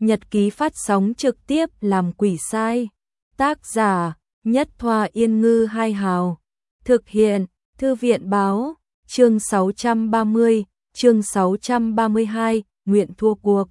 nhật ký phát sóng trực tiếp làm quỷ sai. Tác giả, Nhất Thoa Yên Ngư Hai Hào. Thực hiện, Thư viện Báo. Chương 630, chương 632, nguyện thua cuộc.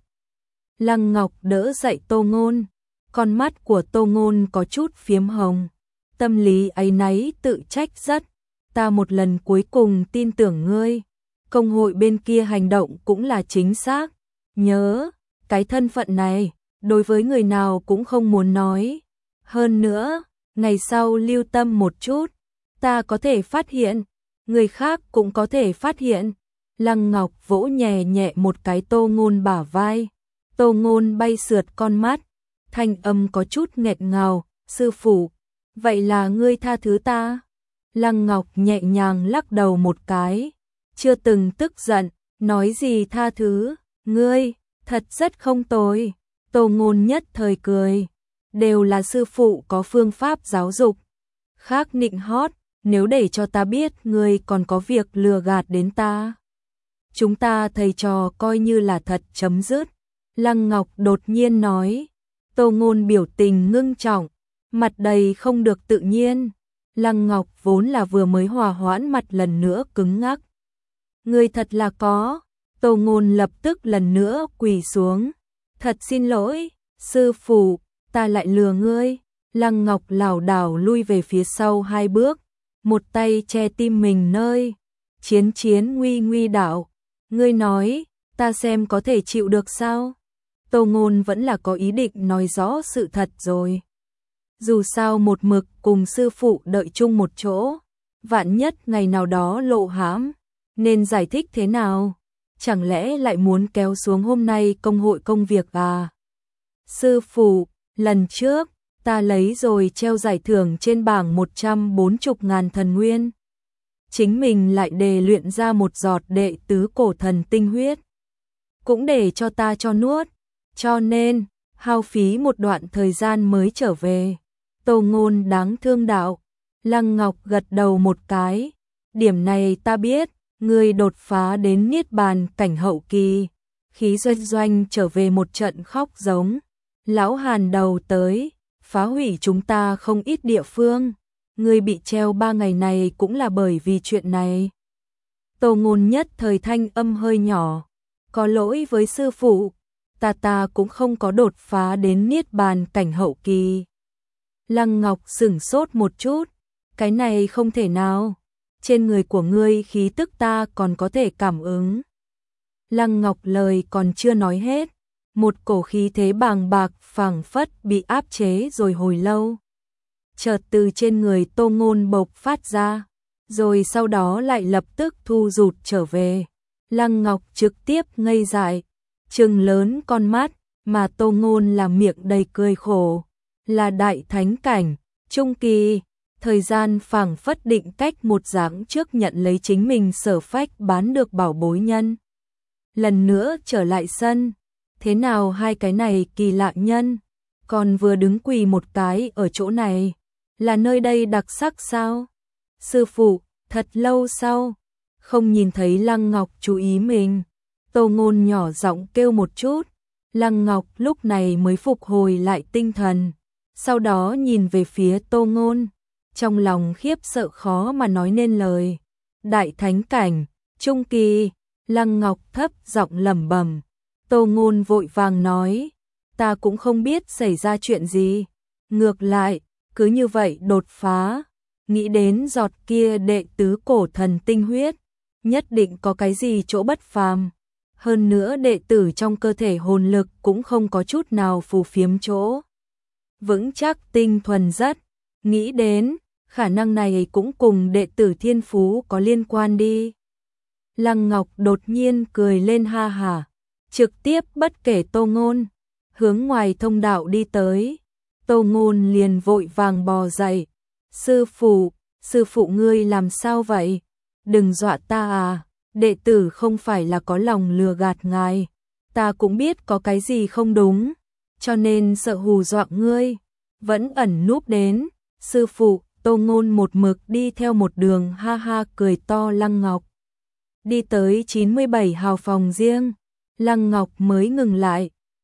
Lăng Ngọc đỡ dậy Tô Ngôn. Con mắt của Tô Ngôn có chút phiếm hồng. Tâm lý áy náy tự trách rất. Ta một lần cuối cùng tin tưởng ngươi. Công hội bên kia hành động cũng là chính xác. Nhớ, cái thân phận này, đối với người nào cũng không muốn nói. Hơn nữa, ngày sau lưu tâm một chút. Ta có thể phát hiện, người khác cũng có thể phát hiện. Lăng Ngọc vỗ nhẹ nhẹ một cái Tô Ngôn bả vai. Tô Ngôn bay sượt con mắt. Thanh âm có chút nghẹn ngào. Sư phụ, vậy là ngươi tha thứ ta? Lăng Ngọc nhẹ nhàng lắc đầu một cái. Chưa từng tức giận, nói gì tha thứ. Ngươi, thật rất không tồi. Tô Ngôn nhất thời cười. Đều là sư phụ có phương pháp giáo dục. Khác nịnh hót, nếu để cho ta biết ngươi còn có việc lừa gạt đến ta. Chúng ta thầy trò coi như là thật chấm dứt. Lăng Ngọc đột nhiên nói. Tô Ngôn biểu tình ngưng trọng, mặt đầy không được tự nhiên. Lăng Ngọc vốn là vừa mới hòa hoãn mặt lần nữa cứng ngắc. Ngươi thật là có. Tô Ngôn lập tức lần nữa quỳ xuống. Thật xin lỗi, sư phụ, ta lại lừa ngươi. Lăng Ngọc lảo đảo lui về phía sau 2 bước, một tay che tim mình nơi. Chiến chiến nguy nguy đạo, ngươi nói, ta xem có thể chịu được sao? Tô Ngôn vẫn là có ý định nói rõ sự thật rồi. Dù sao một mực cùng sư phụ đợi chung một chỗ, vạn nhất ngày nào đó lộ hãm, nên giải thích thế nào? Chẳng lẽ lại muốn kéo xuống hôm nay công hội công việc à? Sư phụ, lần trước, ta lấy rồi treo giải thưởng trên bảng 140.000 thần nguyên. Chính mình lại đề luyện ra một giọt đệ tứ cổ thần tinh huyết. Cũng để cho ta cho nuốt. Cho nên, hao phí một đoạn thời gian mới trở về. Tô Ngôn đáng thương đạo. Lăng Ngọc gật đầu một cái. Điểm này ta biết, ngươi đột phá đến niết bàn cảnh hậu kỳ. Khí doanh doanh trở về một trận khóc giống. Lão Hàn đầu tới, phá hủy chúng ta không ít địa phương. Ngươi bị treo 3 ngày này cũng là bởi vì chuyện này. Tô Ngôn nhất thời thanh âm hơi nhỏ. Có lỗi với sư phụ, ta cũng không có đột phá đến niết bàn cảnh hậu kỳ. Lăng Ngọc sửng sốt một chút. Cái này không thể nào. Trên người của ngươi khí tức ta còn có thể cảm ứng. Lăng Ngọc lời còn chưa nói hết. Một cổ khí thế bàng bạc phảng phất bị áp chế rồi hồi lâu. Chợt từ trên người Tô Ngôn bộc phát ra. Rồi sau đó lại lập tức thu rụt trở về. Lăng Ngọc trực tiếp ngây dại. Trừng lớn con mắt, mà Tô Ngôn là miệng đầy cười khổ. Là đại thánh cảnh, trung kỳ. Thời gian phảng phất định cách một dáng trước nhận lấy chính mình sở phách bán được bảo bối nhân. Lần nữa trở lại sân. Thế nào hai cái này kỳ lạ nhân? Còn vừa đứng quỳ một cái ở chỗ này. Là nơi đây đặc sắc sao? Sư phụ, thật lâu sau. Không nhìn thấy Lăng Ngọc chú ý mình. Tô Ngôn nhỏ giọng kêu một chút. Lăng Ngọc lúc này mới phục hồi lại tinh thần. Sau đó nhìn về phía Tô Ngôn. Trong lòng khiếp sợ khó mà nói nên lời. Đại thánh cảnh, trung kỳ. Lăng Ngọc thấp giọng lẩm bẩm. Tô Ngôn vội vàng nói. Ta cũng không biết xảy ra chuyện gì. Ngược lại, cứ như vậy đột phá. Nghĩ đến giọt kia đệ tứ cổ thần tinh huyết. Nhất định có cái gì chỗ bất phàm. Hơn nữa đệ tử trong cơ thể hồn lực cũng không có chút nào phù phiếm chỗ. Vững chắc tinh thuần rất. Nghĩ đến, khả năng này cũng cùng đệ tử thiên phú có liên quan đi. Lăng Ngọc đột nhiên cười lên ha hả. Trực tiếp bất kể Tô Ngôn. Hướng ngoài thông đạo đi tới. Tô Ngôn liền vội vàng bò dậy. Sư phụ ngươi làm sao vậy? Đừng dọa ta à. Đệ tử không phải là có lòng lừa gạt ngài. Ta cũng biết có cái gì không đúng. Cho nên sợ hù dọa ngươi. Vẫn ẩn núp đến. Sư phụ, Tô Ngôn một mực đi theo một đường ha ha cười to. Lăng Ngọc đi tới 97 hào phòng riêng. Lăng Ngọc mới ngừng lại.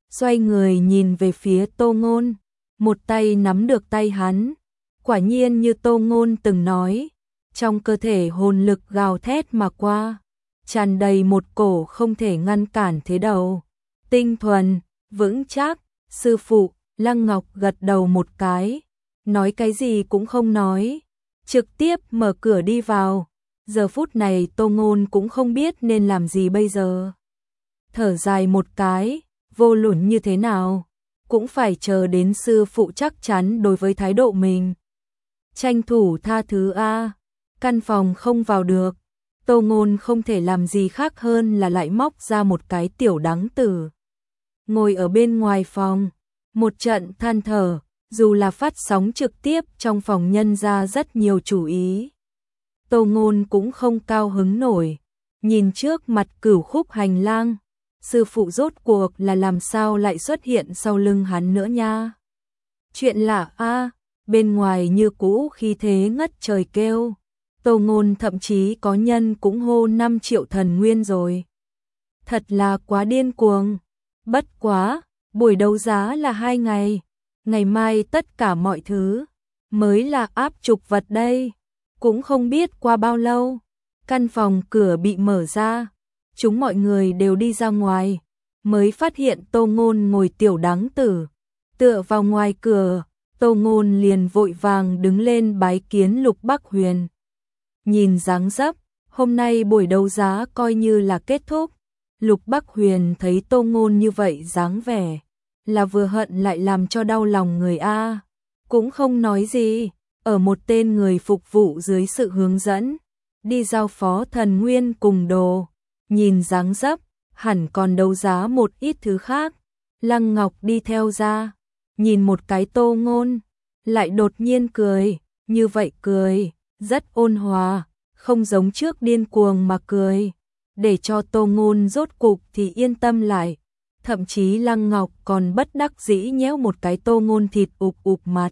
xoay người nhìn về phía Tô Ngôn, một tay nắm được tay hắn. Quả nhiên như Tô Ngôn từng nói, trong cơ thể hồn lực gào thét mà qua, tràn đầy một cổ không thể ngăn cản thế đầu. Tinh thuần, vững chắc, sư phụ, Lăng Ngọc gật đầu một cái, nói cái gì cũng không nói, trực tiếp mở cửa đi vào. Giờ phút này Tô Ngôn cũng không biết nên làm gì bây giờ. Thở dài một cái, vô luận như thế nào, cũng phải chờ đến sư phụ chắc chắn đối với thái độ mình. Tranh thủ tha thứ a. Căn phòng không vào được, Tô Ngôn không thể làm gì khác hơn là lại móc ra một cái tiểu đắng tử. Ngồi ở bên ngoài phòng, một trận than thở, dù là phát sóng trực tiếp trong phòng nhân ra rất nhiều chú ý. Tô Ngôn cũng không cao hứng nổi, nhìn trước mặt Cửu Khúc hành lang, sư phụ rốt cuộc là làm sao lại xuất hiện sau lưng hắn nữa nha. Chuyện lạ a, bên ngoài như cũ khí thế ngất trời kêu. Tô Ngôn thậm chí có nhân cũng hô 5 triệu thần nguyên rồi. Thật là quá điên cuồng. Bất quá, buổi đấu giá là 2 ngày, ngày mai tất cả mọi thứ mới là áp trục vật đây. Cũng không biết qua bao lâu, căn phòng cửa bị mở ra, chúng mọi người đều đi ra ngoài, mới phát hiện Tô Ngôn ngồi tiểu đắng tử, tựa vào ngoài cửa. Tô Ngôn liền vội vàng đứng lên bái kiến Lục Bắc Huyền. Nhìn dáng dấp, hôm nay buổi đấu giá coi như là kết thúc. Lục Bắc Huyền thấy Tô Ngôn như vậy dáng vẻ, là vừa hận lại làm cho đau lòng người a. Cũng không nói gì, ở một tên người phục vụ dưới sự hướng dẫn, đi giao phó thần nguyên cùng đồ. Nhìn dáng dấp, hẳn còn đấu giá một ít thứ khác. Lăng Ngọc đi theo ra, nhìn một cái Tô Ngôn, lại đột nhiên cười, như vậy cười, rất ôn hòa, không giống trước điên cuồng mà cười, để cho Tô Ngôn rốt cục thì yên tâm lại. Thậm chí Lăng Ngọc còn bất đắc dĩ nhéo một cái Tô Ngôn thịt ụp ụp mặt.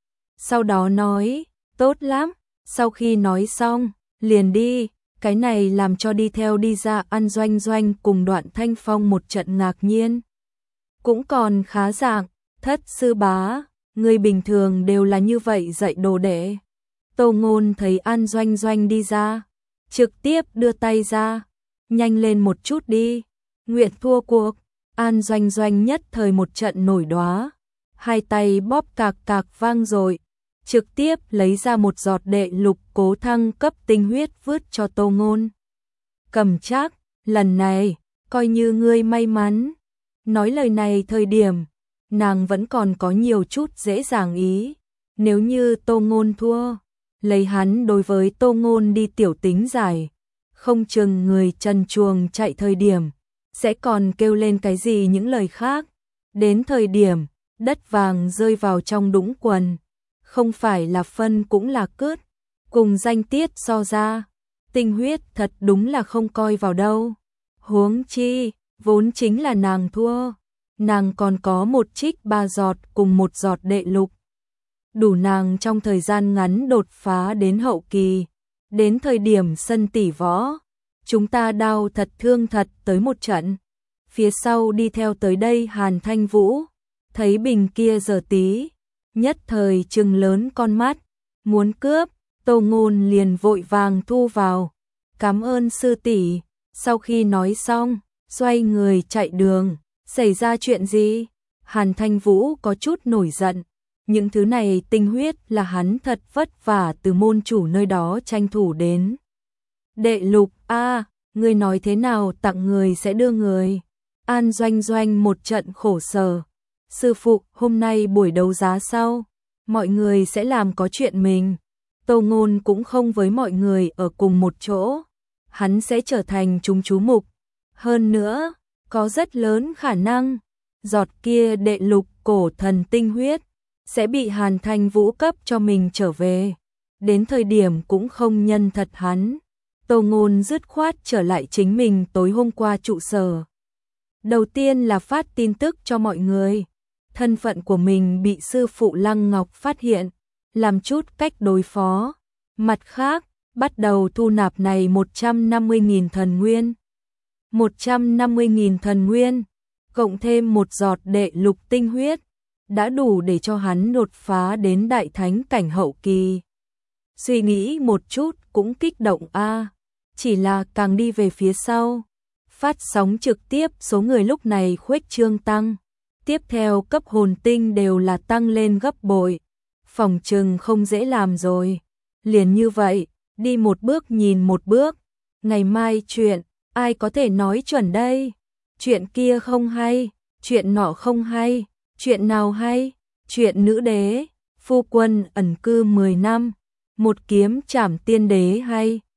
Sau đó nói, tốt lắm, sau khi nói xong, liền đi. Cái này làm cho đi theo đi ra ăn Doanh Doanh cùng Đoạn Thanh Phong một trận ngạc nhiên. Cũng còn khá dạng, Thất sư bá, người bình thường đều là như vậy dạy đồ đệ. Tô Ngôn thấy An Doanh Doanh đi ra, trực tiếp đưa tay ra, nhanh lên một chút đi, nguyện thua cuộc. An Doanh Doanh nhất thời một trận nổi đoá, hai tay bóp cạc cạc vang rồi, trực tiếp lấy ra một giọt đệ lục cố thăng cấp tinh huyết vứt cho Tô Ngôn. Cầm chắc, lần này, coi như ngươi may mắn. Nói lời này thời điểm, nàng vẫn còn có nhiều chút dễ dàng ý. Nếu như Tô Ngôn thua, lấy hắn đối với Tô Ngôn đi tiểu tính giải, không chừng người trần truồng chạy thời điểm, sẽ còn kêu lên cái gì những lời khác. Đến thời điểm, đất vàng rơi vào trong đũng quần, không phải là phân cũng là cướp, cùng danh tiết so ra, tinh huyết thật đúng là không coi vào đâu. Huống chi, vốn chính là nàng thua, nàng còn có một trích 3 giọt cùng một giọt đệ lục. Đủ nàng trong thời gian ngắn đột phá đến hậu kỳ, đến thời điểm sân tỷ võ, chúng ta đau thật thương thật tới một trận. Phía sau đi theo tới đây Hàn Thanh Vũ, thấy bình kia giờ tí, nhất thời trừng lớn con mắt, muốn cướp. Tô Ngôn liền vội vàng thu vào, cảm ơn sư tỷ. Sau khi nói xong, xoay người chạy đường. Xảy ra chuyện gì? Hàn Thanh Vũ có chút nổi giận. Những thứ này tinh huyết là hắn thật vất vả từ môn chủ nơi đó tranh thủ đến. Đệ lục a, ngươi nói thế nào tặng người sẽ đưa người. An Doanh Doanh một trận khổ sở. Sư phụ, hôm nay buổi đấu giá sau, mọi người sẽ làm có chuyện mình. Tô Ngôn cũng không với mọi người ở cùng một chỗ, hắn sẽ trở thành chúng chú mục. Hơn nữa, có rất lớn khả năng, giọt kia đệ lục cổ thần tinh huyết sẽ bị Hàn Thanh Vũ cấp cho mình trở về. Đến thời điểm cũng không nhân thật hắn. Tô Ngôn dứt khoát trở lại chính mình tối hôm qua trụ sở. Đầu tiên là phát tin tức cho mọi người. Thân phận của mình bị sư phụ Lăng Ngọc phát hiện, làm chút cách đối phó. Mặt khác, bắt đầu thu nạp này 150.000 thần nguyên. 150.000 thần nguyên, cộng thêm một giọt đệ lục tinh huyết, đã đủ để cho hắn đột phá đến đại thánh cảnh hậu kỳ. Suy nghĩ một chút cũng kích động a, chỉ là càng đi về phía sau, phát sóng trực tiếp số người lúc này khuếch trương tăng, tiếp theo cấp hồn tinh đều là tăng lên gấp bội, phòng trừng không dễ làm rồi. Liền như vậy, đi một bước nhìn một bước, ngày mai chuyện, ai có thể nói chuẩn đây? Chuyện kia không hay, chuyện nọ không hay, chuyện nào hay? Chuyện nữ đế, phu quân ẩn cư 10 năm, một kiếm trảm tiên đế hay?